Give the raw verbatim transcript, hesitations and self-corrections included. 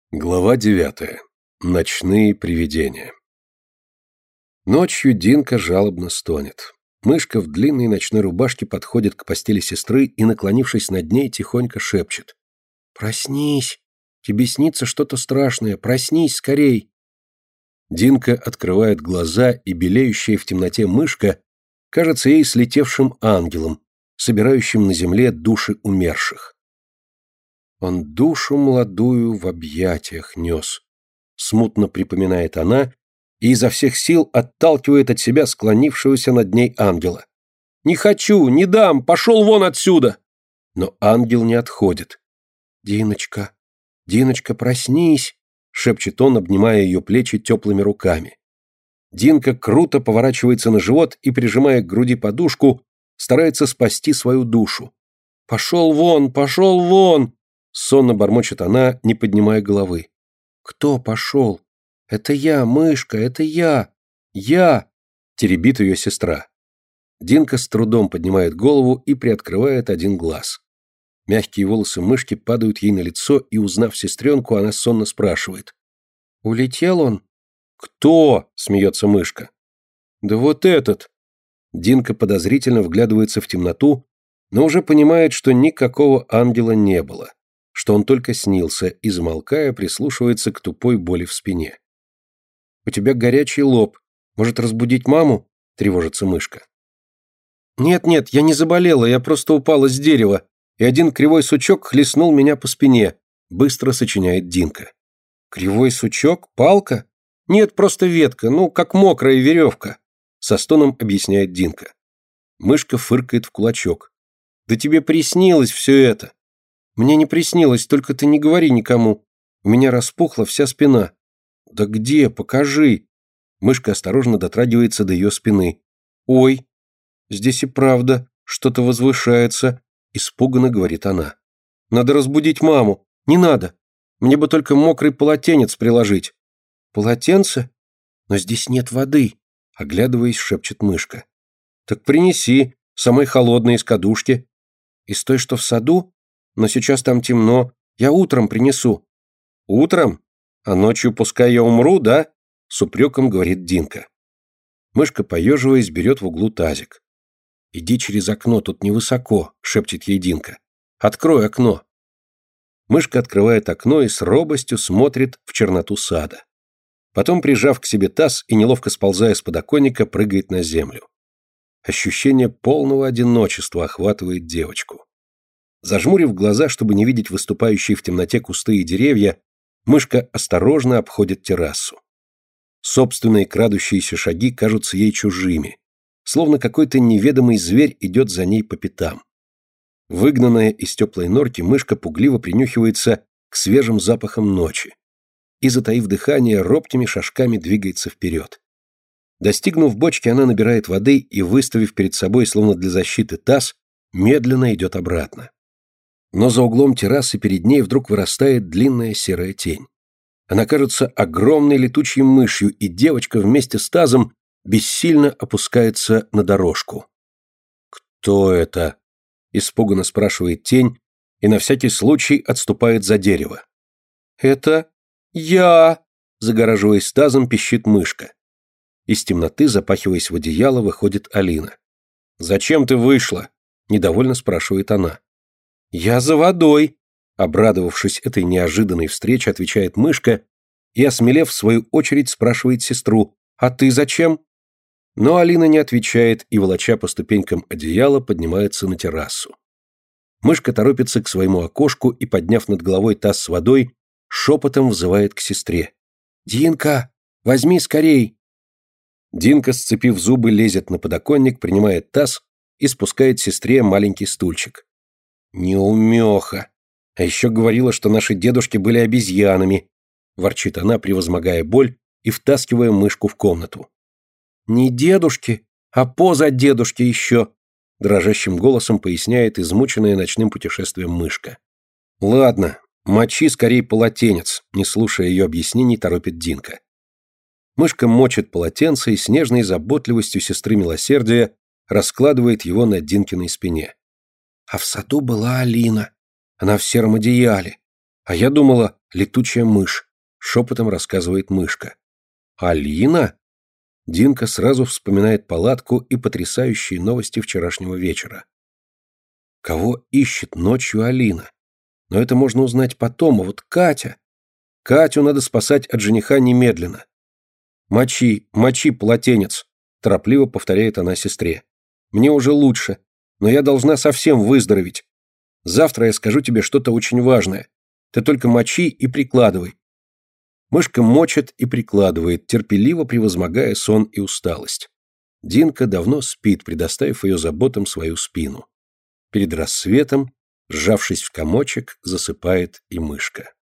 Глава девятая. Ночные привидения. Ночью Динка жалобно стонет. Мышка в длинной ночной рубашке подходит к постели сестры и, наклонившись над ней, тихонько шепчет. «Проснись! Тебе снится что-то страшное! Проснись скорей!» Динка открывает глаза, и белеющая в темноте мышка кажется ей слетевшим ангелом, собирающим на земле души умерших. Он душу молодую в объятиях нес. Смутно припоминает она и изо всех сил отталкивает от себя склонившегося над ней ангела. «Не хочу, не дам, пошел вон отсюда!» Но ангел не отходит. «Диночка, Диночка, проснись!» — шепчет он, обнимая ее плечи теплыми руками. Динка круто поворачивается на живот и, прижимая к груди подушку, старается спасти свою душу. «Пошел вон, пошел вон!» Сонно бормочет она, не поднимая головы. «Кто пошел? Это я, мышка, это я! Я!» Теребит ее сестра. Динка с трудом поднимает голову и приоткрывает один глаз. Мягкие волосы мышки падают ей на лицо, и, узнав сестренку, она сонно спрашивает. «Улетел он?» «Кто?» — смеется мышка. «Да вот этот!» Динка подозрительно вглядывается в темноту, но уже понимает, что никакого ангела не было, что он только снился, и, замолкая, прислушивается к тупой боли в спине. «У тебя горячий лоб. Может, разбудить маму?» — тревожится мышка. «Нет-нет, я не заболела, я просто упала с дерева, и один кривой сучок хлестнул меня по спине», — быстро сочиняет Динка. «Кривой сучок? Палка? Нет, просто ветка, ну, как мокрая веревка», — со стоном объясняет Динка. Мышка фыркает в кулачок. «Да тебе приснилось все это!» «Мне не приснилось, только ты не говори никому. У меня распухла вся спина». «Да где? Покажи». Мышка осторожно дотрагивается до ее спины. «Ой, здесь и правда что-то возвышается», — испуганно говорит она. «Надо разбудить маму. Не надо. Мне бы только мокрый полотенец приложить». «Полотенце? Но здесь нет воды», — оглядываясь, шепчет мышка. «Так принеси, самой холодной из кадушки». «Из той, что в саду? Но сейчас там темно. Я утром принесу». «Утром? А ночью пускай я умру, да?» — с упреком говорит Динка. Мышка, поеживаясь, берет в углу тазик. «Иди через окно, тут невысоко», — шепчет ей Динка. «Открой окно». Мышка открывает окно и с робостью смотрит в черноту сада. Потом, прижав к себе таз и неловко сползая с подоконника, прыгает на землю. Ощущение полного одиночества охватывает девочку. Зажмурив глаза, чтобы не видеть выступающие в темноте кусты и деревья, мышка осторожно обходит террасу. Собственные крадущиеся шаги кажутся ей чужими, словно какой-то неведомый зверь идет за ней по пятам. Выгнанная из теплой норки, мышка пугливо принюхивается к свежим запахам ночи и, затаив дыхание, робкими шажками двигается вперед. Достигнув бочки, она набирает воды и, выставив перед собой, словно для защиты, таз, медленно идет обратно. Но за углом террасы перед ней вдруг вырастает длинная серая тень. Она кажется огромной летучей мышью, и девочка вместе с тазом бессильно опускается на дорожку. «Кто это?» — испуганно спрашивает тень и на всякий случай отступает за дерево. «Это я!» — загораживаясь тазом, пищит мышка. Из темноты, запахиваясь в одеяло, выходит Алина. «Зачем ты вышла?» — недовольно спрашивает она. «Я за водой», — обрадовавшись этой неожиданной встрече, отвечает мышка и, осмелев, в свою очередь спрашивает сестру: «А ты зачем?» Но Алина не отвечает и, волоча по ступенькам одеяла, поднимается на террасу. Мышка торопится к своему окошку и, подняв над головой таз с водой, шепотом взывает к сестре. «Динка, возьми скорей!» Динка, сцепив зубы, лезет на подоконник, принимает таз и спускает сестре маленький стульчик. «Неумеха! А еще говорила, что наши дедушки были обезьянами!» — ворчит она, превозмогая боль и втаскивая мышку в комнату. «Не дедушки, а поза дедушки еще!» — дрожащим голосом поясняет измученная ночным путешествием мышка. «Ладно, мочи скорей полотенец», — не слушая ее объяснений, торопит Динка. Мышка мочит полотенце и с нежной заботливостью сестры милосердия раскладывает его на Динкиной спине. «А в саду была Алина. Она в сером одеяле. А я думала, Летучая мышь, шепотом рассказывает мышка. Алина? Динка сразу вспоминает палатку и потрясающие новости вчерашнего вечера. Кого ищет ночью Алина? Но это можно узнать потом, а вот Катя... Катю надо спасать от жениха немедленно. «Мочи, мочи, полотенец», – торопливо повторяет она сестре. «Мне уже лучше, но я должна совсем выздороветь. Завтра я скажу тебе что-то очень важное. Ты только мочи и прикладывай». Мышка мочит и прикладывает, терпеливо превозмогая сон и усталость. Динка давно спит, предоставив ее заботам свою спину. Перед рассветом, сжавшись в комочек, засыпает и мышка.